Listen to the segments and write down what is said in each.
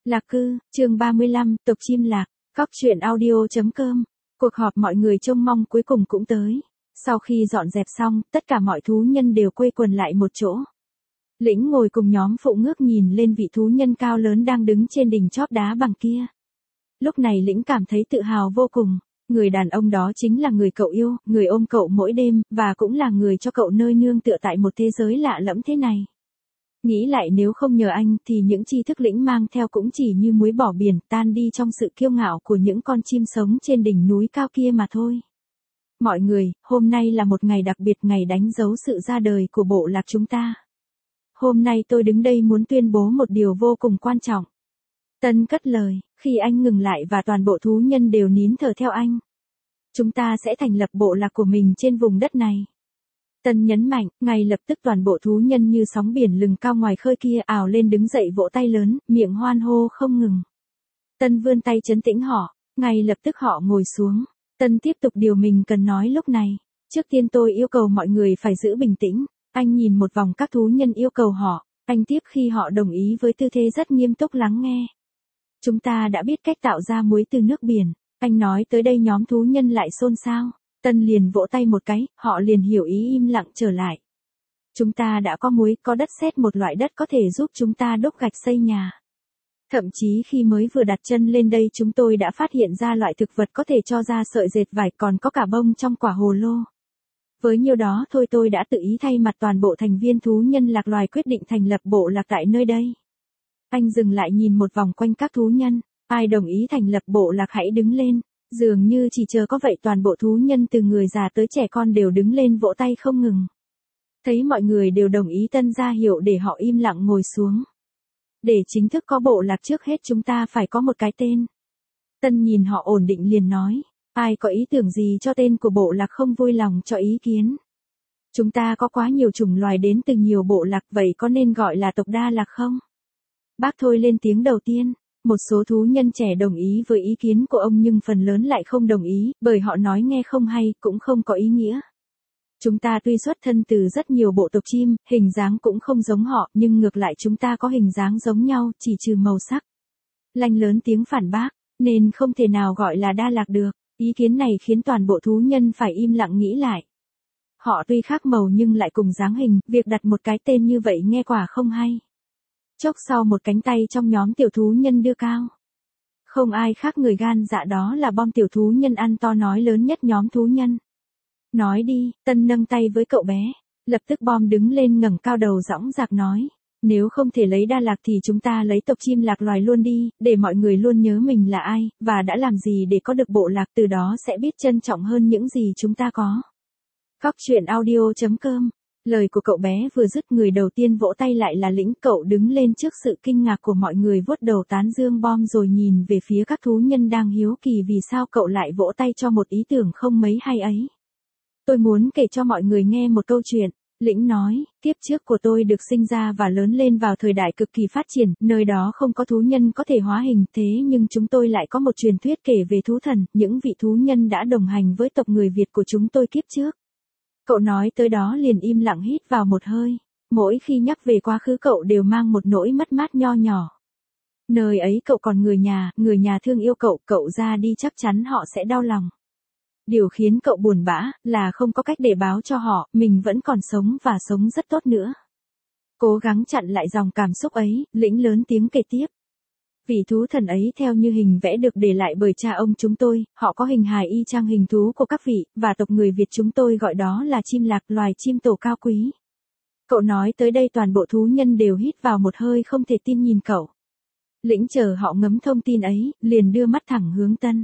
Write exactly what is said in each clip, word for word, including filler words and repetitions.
Lạc cư, chương ba mươi lăm, tộc chim lạc, góc truyện audio.com. Cuộc họp mọi người trông mong cuối cùng cũng tới. Sau khi dọn dẹp xong, tất cả mọi thú nhân đều quây quần lại một chỗ. Lĩnh ngồi cùng nhóm phụ ngước nhìn lên vị thú nhân cao lớn đang đứng trên đỉnh chóp đá bằng kia. Lúc này Lĩnh cảm thấy tự hào vô cùng. Người đàn ông đó chính là người cậu yêu, người ôm cậu mỗi đêm, và cũng là người cho cậu nơi nương tựa tại một thế giới lạ lẫm thế này. Nghĩ lại nếu không nhờ anh thì những tri thức Lĩnh mang theo cũng chỉ như muối bỏ biển, tan đi trong sự kiêu ngạo của những con chim sống trên đỉnh núi cao kia mà thôi. Mọi người, hôm nay là một ngày đặc biệt, ngày đánh dấu sự ra đời của bộ lạc chúng ta. Hôm nay tôi đứng đây muốn tuyên bố một điều vô cùng quan trọng. Tân cất lời, khi anh ngừng lại và toàn bộ thú nhân đều nín thở theo anh. Chúng ta sẽ thành lập bộ lạc của mình trên vùng đất này. Tân nhấn mạnh, ngay lập tức toàn bộ thú nhân như sóng biển lừng cao ngoài khơi kia ào lên đứng dậy vỗ tay lớn, miệng hoan hô không ngừng. Tân vươn tay trấn tĩnh họ, ngay lập tức họ ngồi xuống. Tân tiếp tục điều mình cần nói lúc này. Trước tiên tôi yêu cầu mọi người phải giữ bình tĩnh. Anh nhìn một vòng các thú nhân yêu cầu họ. Anh tiếp khi họ đồng ý với tư thế rất nghiêm túc lắng nghe. Chúng ta đã biết cách tạo ra muối từ nước biển. Anh nói tới đây nhóm thú nhân lại xôn xao. Tân liền vỗ tay một cái, họ liền hiểu ý im lặng trở lại. Chúng ta đã có muối, có đất sét, một loại đất có thể giúp chúng ta đúc gạch xây nhà. Thậm chí khi mới vừa đặt chân lên đây chúng tôi đã phát hiện ra loại thực vật có thể cho ra sợi dệt vải, còn có cả bông trong quả hồ lô. Với nhiêu đó thôi tôi đã tự ý thay mặt toàn bộ thành viên thú nhân lạc loài quyết định thành lập bộ lạc tại nơi đây. Anh dừng lại nhìn một vòng quanh các thú nhân, ai đồng ý thành lập bộ lạc hãy đứng lên. Dường như chỉ chờ có vậy toàn bộ thú nhân từ người già tới trẻ con đều đứng lên vỗ tay không ngừng. Thấy mọi người đều đồng ý Tân ra hiệu để họ im lặng ngồi xuống. Để chính thức có bộ lạc trước hết chúng ta phải có một cái tên. Tân nhìn họ ổn định liền nói, ai có ý tưởng gì cho tên của bộ lạc không vui lòng cho ý kiến. Chúng ta có quá nhiều chủng loài đến từ nhiều bộ lạc, vậy có nên gọi là tộc Đa Lạc không? Bác Thôi lên tiếng đầu tiên. Một số thú nhân trẻ đồng ý với ý kiến của ông nhưng phần lớn lại không đồng ý, bởi họ nói nghe không hay, cũng không có ý nghĩa. Chúng ta tuy xuất thân từ rất nhiều bộ tộc chim, hình dáng cũng không giống họ, nhưng ngược lại chúng ta có hình dáng giống nhau, chỉ trừ màu sắc. Lanh lớn tiếng phản bác, nên không thể nào gọi là Đa Lạc được. Ý kiến này khiến toàn bộ thú nhân phải im lặng nghĩ lại. Họ tuy khác màu nhưng lại cùng dáng hình, việc đặt một cái tên như vậy nghe quả không hay. Chốc sau một cánh tay trong nhóm tiểu thú nhân đưa cao. Không ai khác người gan dạ đó là Bom, tiểu thú nhân ăn to nói lớn nhất nhóm thú nhân. Nói đi, Tân nâng tay với cậu bé. Lập tức Bom đứng lên ngẩng cao đầu dõng dạc nói. Nếu không thể lấy Đa Lạc thì chúng ta lấy tộc chim lạc loài luôn đi, để mọi người luôn nhớ mình là ai, và đã làm gì để có được bộ lạc, từ đó sẽ biết trân trọng hơn những gì chúng ta có. Góc truyện audio.com. Lời của cậu bé vừa dứt, người đầu tiên vỗ tay lại là Lĩnh. Cậu đứng lên trước sự kinh ngạc của mọi người, vuốt đầu tán dương Bom rồi nhìn về phía các thú nhân đang hiếu kỳ vì sao cậu lại vỗ tay cho một ý tưởng không mấy hay ấy. Tôi muốn kể cho mọi người nghe một câu chuyện. Lĩnh nói, kiếp trước của tôi được sinh ra và lớn lên vào thời đại cực kỳ phát triển, nơi đó không có thú nhân có thể hóa hình, thế nhưng chúng tôi lại có một truyền thuyết kể về thú thần, những vị thú nhân đã đồng hành với tộc người Việt của chúng tôi kiếp trước. Cậu nói tới đó liền im lặng hít vào một hơi. Mỗi khi nhắc về quá khứ cậu đều mang một nỗi mất mát nho nhỏ. Nơi ấy cậu còn người nhà, người nhà thương yêu cậu, cậu ra đi chắc chắn họ sẽ đau lòng. Điều khiến cậu buồn bã là không có cách để báo cho họ, mình vẫn còn sống và sống rất tốt nữa. Cố gắng chặn lại dòng cảm xúc ấy, Lĩnh lớn tiếng kể tiếp. Vị thú thần ấy theo như hình vẽ được để lại bởi cha ông chúng tôi, họ có hình hài y chang hình thú của các vị, và tộc người Việt chúng tôi gọi đó là chim lạc, loài chim tổ cao quý. Cậu nói tới đây toàn bộ thú nhân đều hít vào một hơi không thể tin nhìn cậu. Lĩnh chờ họ ngấm thông tin ấy, liền đưa mắt thẳng hướng Tân.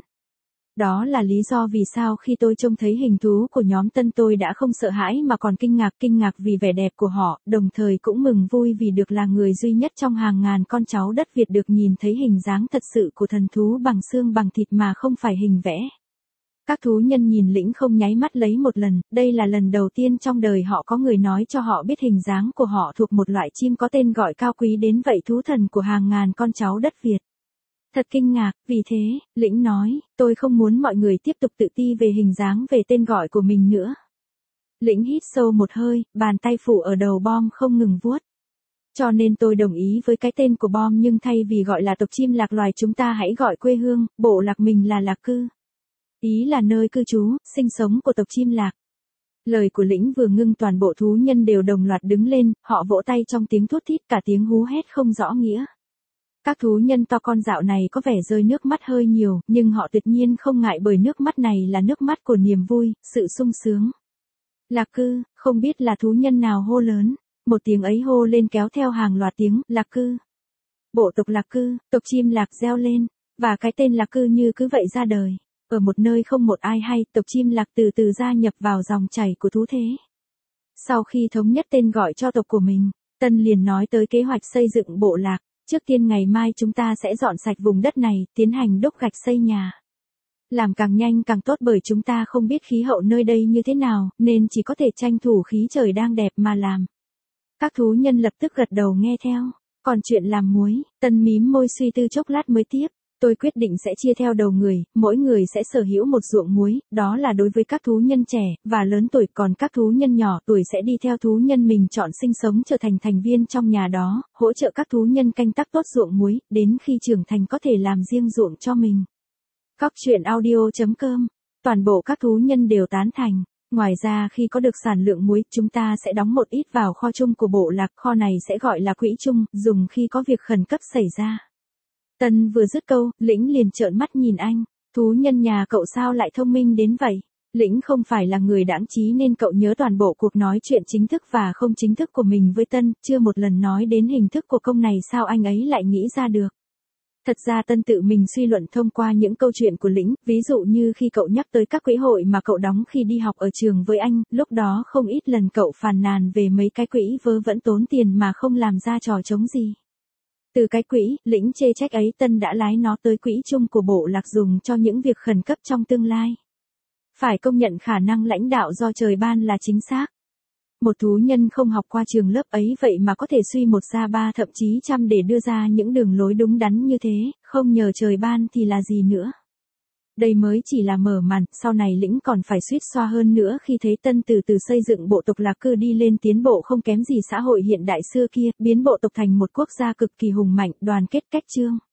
Đó là lý do vì sao khi tôi trông thấy hình thú của nhóm Tân tôi đã không sợ hãi mà còn kinh ngạc, kinh ngạc vì vẻ đẹp của họ, đồng thời cũng mừng vui vì được là người duy nhất trong hàng ngàn con cháu đất Việt được nhìn thấy hình dáng thật sự của thần thú bằng xương bằng thịt mà không phải hình vẽ. Các thú nhân nhìn Lĩnh không nháy mắt lấy một lần, đây là lần đầu tiên trong đời họ có người nói cho họ biết hình dáng của họ thuộc một loại chim có tên gọi cao quý đến vậy, thú thần của hàng ngàn con cháu đất Việt. Thật kinh ngạc, vì thế, Lĩnh nói, tôi không muốn mọi người tiếp tục tự ti về hình dáng, về tên gọi của mình nữa. Lĩnh hít sâu một hơi, bàn tay phủ ở đầu Bom không ngừng vuốt. Cho nên tôi đồng ý với cái tên của bom, nhưng thay vì gọi là tộc chim lạc loài chúng ta hãy gọi quê hương, bộ lạc mình là lạc cư. Ý là nơi cư trú, sinh sống của tộc chim lạc. Lời của Lĩnh vừa ngưng, toàn bộ thú nhân đều đồng loạt đứng lên, họ vỗ tay trong tiếng thút thít, cả tiếng hú hét không rõ nghĩa. Các thú nhân to con dạo này có vẻ rơi nước mắt hơi nhiều, nhưng họ tuyệt nhiên không ngại, bởi nước mắt này là nước mắt của niềm vui, sự sung sướng. Lạc cư, không biết là thú nhân nào hô lớn. Một tiếng ấy hô lên kéo theo hàng loạt tiếng, lạc cư. Bộ tộc lạc cư, tộc chim lạc reo lên, và cái tên lạc cư như cứ vậy ra đời. Ở một nơi không một ai hay, tộc chim lạc từ từ gia nhập vào dòng chảy của thú thế. Sau khi thống nhất tên gọi cho tộc của mình, Tân liền nói tới kế hoạch xây dựng bộ lạc. Trước tiên ngày mai chúng ta sẽ dọn sạch vùng đất này, tiến hành đúc gạch xây nhà. Làm càng nhanh càng tốt, bởi chúng ta không biết khí hậu nơi đây như thế nào, nên chỉ có thể tranh thủ khí trời đang đẹp mà làm. Các thú nhân lập tức gật đầu nghe theo. Còn chuyện làm muối, Tân mím môi suy tư chốc lát mới tiếp. Tôi quyết định sẽ chia theo đầu người, mỗi người sẽ sở hữu một ruộng muối, đó là đối với các thú nhân trẻ và lớn tuổi, còn các thú nhân nhỏ tuổi sẽ đi theo thú nhân mình chọn sinh sống, trở thành thành viên trong nhà đó, hỗ trợ các thú nhân canh tác tốt ruộng muối, đến khi trưởng thành có thể làm riêng ruộng cho mình. Cóc truyện audio chấm com. Toàn bộ các thú nhân đều tán thành. Ngoài ra khi có được sản lượng muối, chúng ta sẽ đóng một ít vào kho chung của bộ lạc, kho này sẽ gọi là quỹ chung, dùng khi có việc khẩn cấp xảy ra. Tân vừa dứt câu, Lĩnh liền trợn mắt nhìn anh. Thú nhân nhà cậu sao lại thông minh đến vậy? Lĩnh không phải là người đãng trí nên cậu nhớ toàn bộ cuộc nói chuyện chính thức và không chính thức của mình với Tân, chưa một lần nói đến hình thức của công này, sao anh ấy lại nghĩ ra được. Thật ra Tân tự mình suy luận thông qua những câu chuyện của Lĩnh, ví dụ như khi cậu nhắc tới các quỹ hội mà cậu đóng khi đi học ở trường với anh, lúc đó không ít lần cậu phàn nàn về mấy cái quỹ vớ vẩn tốn tiền mà không làm ra trò trống gì. Từ cái quỹ, Lĩnh chê trách ấy, Tân đã lái nó tới quỹ chung của bộ lạc dùng cho những việc khẩn cấp trong tương lai. Phải công nhận khả năng lãnh đạo do trời ban là chính xác. Một thú nhân không học qua trường lớp ấy vậy mà có thể suy một ra ba thậm chí trăm để đưa ra những đường lối đúng đắn như thế, không nhờ trời ban thì là gì nữa. Đây mới chỉ là mở màn, sau này Lĩnh còn phải suýt xoa hơn nữa khi thấy Tân từ từ xây dựng bộ tộc lạc cư đi lên, tiến bộ không kém gì xã hội hiện đại xưa kia, biến bộ tộc thành một quốc gia cực kỳ hùng mạnh, đoàn kết cách chương.